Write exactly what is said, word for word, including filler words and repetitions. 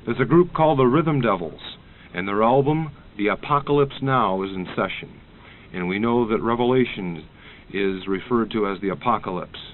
There's a group called the Rhythm Devils, and their album, The Apocalypse Now, is in session. And we know that Revelation is referred to as the Apocalypse.